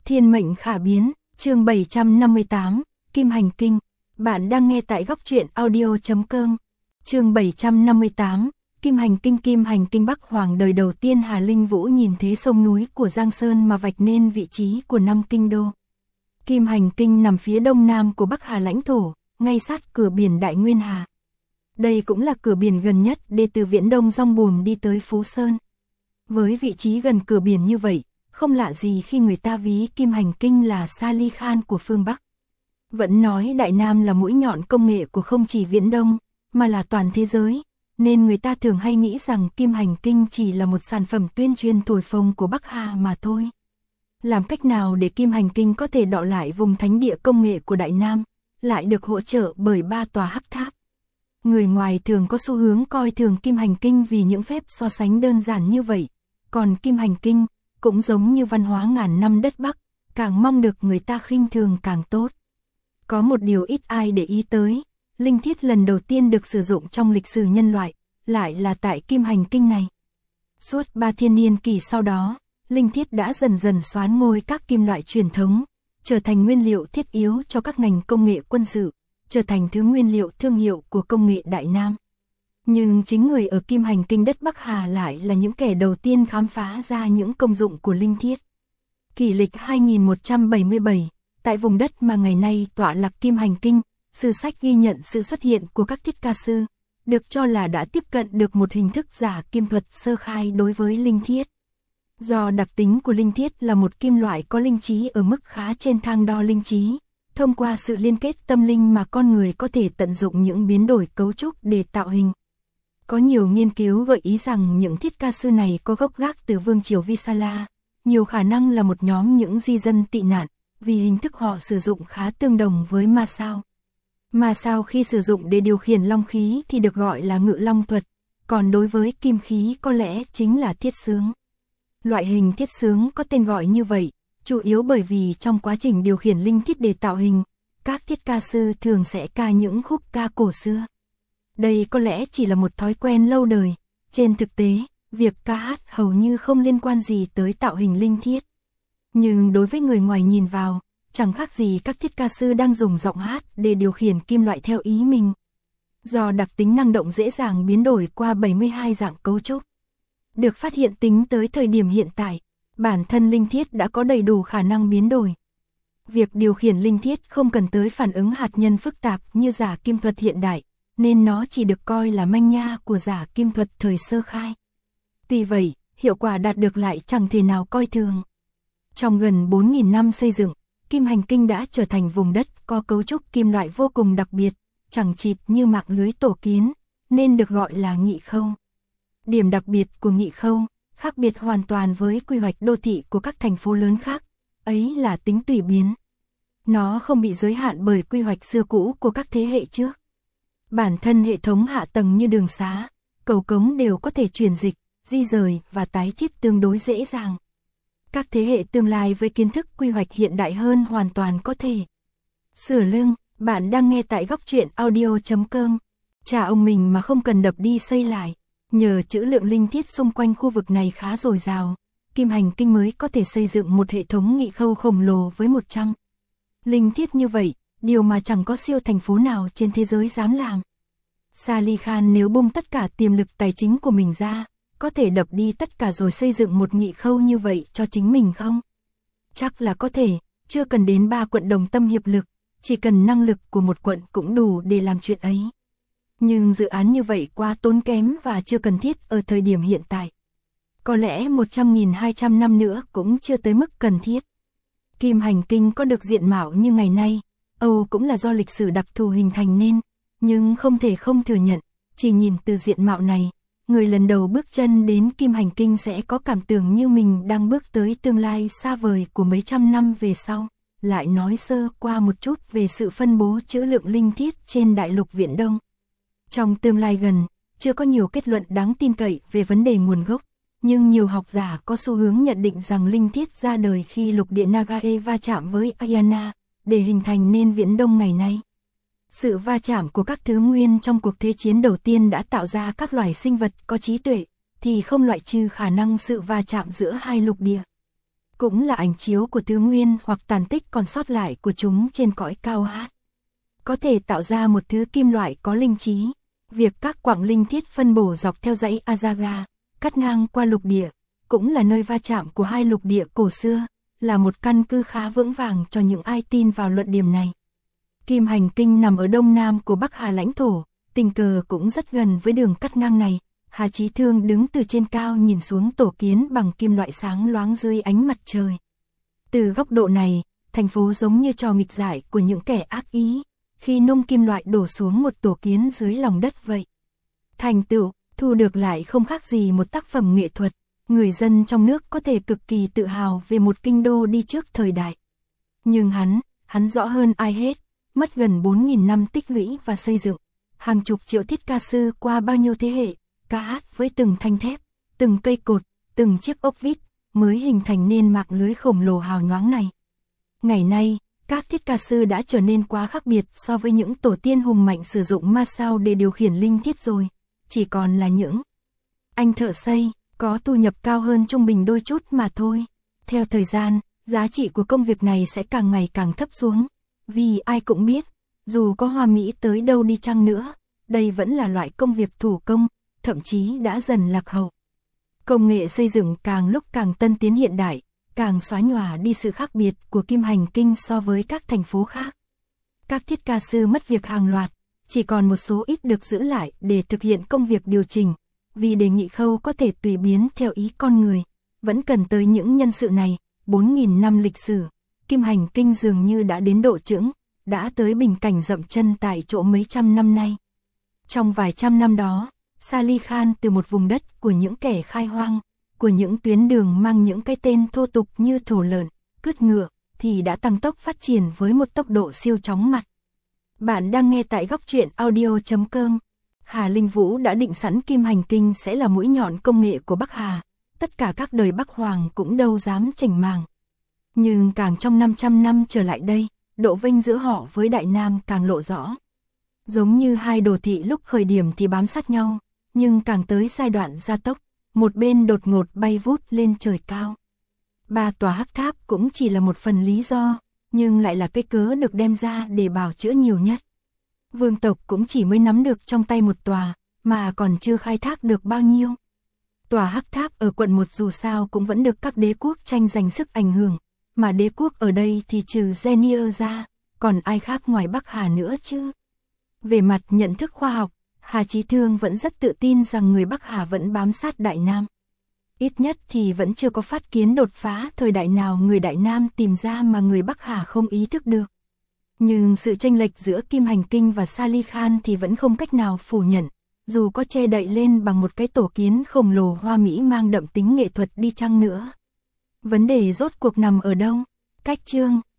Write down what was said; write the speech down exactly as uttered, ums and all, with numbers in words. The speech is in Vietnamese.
Thiên mệnh khả biến, chương bảy trăm năm mươi tám, Kim Hành Kinh. Bạn đang nghe tại góc truyện audio chấm com. Chương bảy trăm năm mươi tám, Kim Hành Kinh. Kim Hành Kinh. Bắc Hoàng đời đầu tiên Hà Linh Vũ nhìn thế sông núi của Giang Sơn mà vạch nên vị trí của năm kinh đô. Kim Hành Kinh nằm phía đông nam của Bắc Hà lãnh thổ, ngay sát cửa biển Đại Nguyên Hà. Đây cũng là cửa biển gần nhất để từ Viễn Đông Dong Buồm đi tới Phú Sơn. Với vị trí gần cửa biển như vậy, không lạ gì khi người ta ví Kim Hành Kinh là Sa-li Khan của phương Bắc. Vẫn nói Đại Nam là mũi nhọn công nghệ của không chỉ Viễn Đông, mà là toàn thế giới, nên người ta thường hay nghĩ rằng Kim Hành Kinh chỉ là một sản phẩm tuyên truyền thổi phồng của Bắc Hà mà thôi. Làm cách nào để Kim Hành Kinh có thể đọ lại vùng thánh địa công nghệ của Đại Nam, lại được hỗ trợ bởi ba tòa hắc tháp? Người ngoài thường có xu hướng coi thường Kim Hành Kinh vì những phép so sánh đơn giản như vậy, còn Kim Hành Kinh cũng giống như văn hóa ngàn năm đất Bắc, càng mong được người ta khinh thường càng tốt. Có một điều ít ai để ý tới, linh thiết lần đầu tiên được sử dụng trong lịch sử nhân loại, lại là tại Kim Hành Kinh này. Suốt ba thiên niên kỷ sau đó, linh thiết đã dần dần soán ngôi các kim loại truyền thống, trở thành nguyên liệu thiết yếu cho các ngành công nghệ quân sự, trở thành thứ nguyên liệu thương hiệu của công nghệ Đại Nam. Nhưng chính người ở Kim Hành Kinh đất Bắc Hà lại là những kẻ đầu tiên khám phá ra những công dụng của linh thiết. Kỷ lịch hai nghìn một trăm bảy mươi bảy, tại vùng đất mà ngày nay tọa lạc Kim Hành Kinh, sử sách ghi nhận sự xuất hiện của các thiết ca sư, được cho là đã tiếp cận được một hình thức giả kim thuật sơ khai đối với linh thiết. Do đặc tính của linh thiết là một kim loại có linh trí ở mức khá trên thang đo linh trí, thông qua sự liên kết tâm linh mà con người có thể tận dụng những biến đổi cấu trúc để tạo hình. Có nhiều nghiên cứu gợi ý rằng những thiết ca sư này có gốc gác từ vương triều Visala, nhiều khả năng là một nhóm những di dân tị nạn, vì hình thức họ sử dụng khá tương đồng với ma sao. Ma sao khi sử dụng để điều khiển long khí thì được gọi là ngự long thuật, còn đối với kim khí có lẽ chính là thiết xướng. Loại hình thiết xướng có tên gọi như vậy, chủ yếu bởi vì trong quá trình điều khiển linh thiết để tạo hình, các thiết ca sư thường sẽ ca những khúc ca cổ xưa. Đây có lẽ chỉ là một thói quen lâu đời, trên thực tế, việc ca hát hầu như không liên quan gì tới tạo hình linh thiết. Nhưng đối với người ngoài nhìn vào, chẳng khác gì các thiết ca sư đang dùng giọng hát để điều khiển kim loại theo ý mình. Do đặc tính năng động dễ dàng biến đổi qua bảy mươi hai dạng cấu trúc, được phát hiện tính tới thời điểm hiện tại, bản thân linh thiết đã có đầy đủ khả năng biến đổi. Việc điều khiển linh thiết không cần tới phản ứng hạt nhân phức tạp như giả kim thuật hiện đại, nên nó chỉ được coi là manh nha của giả kim thuật thời sơ khai. Tuy vậy, hiệu quả đạt được lại chẳng thể nào coi thường. Trong gần bốn nghìn năm xây dựng, Kim Hành Kinh đã trở thành vùng đất có cấu trúc kim loại vô cùng đặc biệt, chẳng chịt như mạng lưới tổ kiến, nên được gọi là Nghị Khâu. Điểm đặc biệt của Nghị Khâu, khác biệt hoàn toàn với quy hoạch đô thị của các thành phố lớn khác, ấy là tính tùy biến. Nó không bị giới hạn bởi quy hoạch xưa cũ của các thế hệ trước. Bản thân hệ thống hạ tầng như đường xá, cầu cống đều có thể chuyển dịch, di rời và tái thiết tương đối dễ dàng. Các thế hệ tương lai với kiến thức quy hoạch hiện đại hơn hoàn toàn có thể. Sửa lưng, bạn đang nghe tại góc truyện audio chấm com. Trả ông mình mà không cần đập đi xây lại. Nhờ trữ lượng linh thiết xung quanh khu vực này khá dồi dào, Kim Hành Kinh mới có thể xây dựng một hệ thống nghị khâu khổng lồ với một trăm linh thiết như vậy, điều mà chẳng có siêu thành phố nào trên thế giới dám làm. Sa-li Khan nếu bung tất cả tiềm lực tài chính của mình ra, có thể đập đi tất cả rồi xây dựng một nghị khâu như vậy cho chính mình không? Chắc là có thể, chưa cần đến ba quận đồng tâm hiệp lực, chỉ cần năng lực của một quận cũng đủ để làm chuyện ấy. Nhưng dự án như vậy quá tốn kém và chưa cần thiết ở thời điểm hiện tại. Có lẽ một trăm nghìn hai trăm năm nữa cũng chưa tới mức cần thiết. Kim Hành Kinh có được diện mạo như ngày nay, Âu cũng là do lịch sử đặc thù hình thành nên, nhưng không thể không thừa nhận, chỉ nhìn từ diện mạo này, người lần đầu bước chân đến Kim Hành Kinh sẽ có cảm tưởng như mình đang bước tới tương lai xa vời của mấy trăm năm về sau. Lại nói sơ qua một chút về sự phân bố trữ lượng linh thiết trên đại lục Viễn Đông. Trong tương lai gần, chưa có nhiều kết luận đáng tin cậy về vấn đề nguồn gốc, nhưng nhiều học giả có xu hướng nhận định rằng linh thiết ra đời khi lục địa Nagae va chạm với Ayana, để hình thành nên Viễn Đông ngày nay. Sự va chạm của các thứ nguyên trong cuộc thế chiến đầu tiên đã tạo ra các loài sinh vật có trí tuệ, thì không loại trừ khả năng sự va chạm giữa hai lục địa. cũng là ảnh chiếu của thứ nguyên hoặc tàn tích còn sót lại của chúng trên cõi cao hát. Có thể tạo ra một thứ kim loại có linh trí. Việc các quặng linh thiết phân bổ dọc theo dãy Azaga, cắt ngang qua lục địa, cũng là nơi va chạm của hai lục địa cổ xưa, là một căn cứ khá vững vàng cho những ai tin vào luận điểm này. Kim hành tinh nằm ở đông nam của Bắc Hà lãnh thổ, tình cờ cũng rất gần với đường cắt ngang này. Hà Chí Thương đứng từ trên cao nhìn xuống tổ kiến bằng kim loại sáng loáng dưới ánh mặt trời. Từ góc độ này, thành phố giống như trò nghịch giải của những kẻ ác ý, khi nung kim loại đổ xuống một tổ kiến dưới lòng đất vậy. Thành tựu, thu được lại không khác gì một tác phẩm nghệ thuật, người dân trong nước có thể cực kỳ tự hào về một kinh đô đi trước thời đại. Nhưng hắn, hắn rõ hơn ai hết, mất gần bốn nghìn năm tích lũy và xây dựng, hàng chục triệu thiết ca sư qua bao nhiêu thế hệ, ca hát với từng thanh thép, từng cây cột, từng chiếc ốc vít, mới hình thành nên mạng lưới khổng lồ hào nhoáng này. Ngày nay, các thiết ca sư đã trở nên quá khác biệt so với những tổ tiên hùng mạnh sử dụng ma sao để điều khiển linh thiết rồi, chỉ còn là những anh thợ xây, có thu nhập cao hơn trung bình đôi chút mà thôi. Theo thời gian, giá trị của công việc này sẽ càng ngày càng thấp xuống, vì ai cũng biết, dù có hoa mỹ tới đâu đi chăng nữa, đây vẫn là loại công việc thủ công, thậm chí đã dần lạc hậu. Công nghệ xây dựng càng lúc càng tân tiến hiện đại, càng xóa nhòa đi sự khác biệt của Kim Hành Kinh so với các thành phố khác. Các thiết ca sư mất việc hàng loạt, chỉ còn một số ít được giữ lại để thực hiện công việc điều chỉnh, vì đề nghị khâu có thể tùy biến theo ý con người, vẫn cần tới những nhân sự này. Bốn nghìn năm lịch sử, Kim Hành Kinh dường như đã đến độ chững, đã tới bình cảnh dậm chân tại chỗ mấy trăm năm nay. Trong vài trăm năm đó, Salih Khan từ một vùng đất của những kẻ khai hoang, của những tuyến đường mang những cái tên thô tục như thổ lợn, cứt ngựa, thì đã tăng tốc phát triển với một tốc độ siêu chóng mặt. Bạn đang nghe tại góc truyện audio chấm com. Hà Linh Vũ đã định sẵn Kim Hành Kinh sẽ là mũi nhọn công nghệ của Bắc Hà, tất cả các đời Bắc Hoàng cũng đâu dám chảnh màng. Nhưng càng trong năm trăm năm trở lại đây, độ vênh giữa họ với Đại Nam càng lộ rõ. Giống như hai đồ thị lúc khởi điểm thì bám sát nhau, nhưng càng tới giai đoạn gia tốc, một bên đột ngột bay vút lên trời cao. Ba tòa hắc tháp cũng chỉ là một phần lý do, nhưng lại là cái cớ được đem ra để bào chữa nhiều nhất. Vương tộc cũng chỉ mới nắm được trong tay một tòa, mà còn chưa khai thác được bao nhiêu. Tòa hắc tháp ở quận một dù sao cũng vẫn được các đế quốc tranh giành sức ảnh hưởng, mà đế quốc ở đây thì trừ Zenier ra, còn ai khác ngoài Bắc Hà nữa chứ? Về mặt nhận thức khoa học, Hà Chí Thương vẫn rất tự tin rằng người Bắc Hà vẫn bám sát Đại Nam. Ít nhất thì vẫn chưa có phát kiến đột phá thời đại nào người Đại Nam tìm ra mà người Bắc Hà không ý thức được. Nhưng sự chênh lệch giữa Kim Hành Kinh và Salih Khan thì vẫn không cách nào phủ nhận, dù có che đậy lên bằng một cái tổ kiến khổng lồ hoa mỹ mang đậm tính nghệ thuật đi chăng nữa. Vấn đề rốt cuộc nằm ở đâu? Cách chương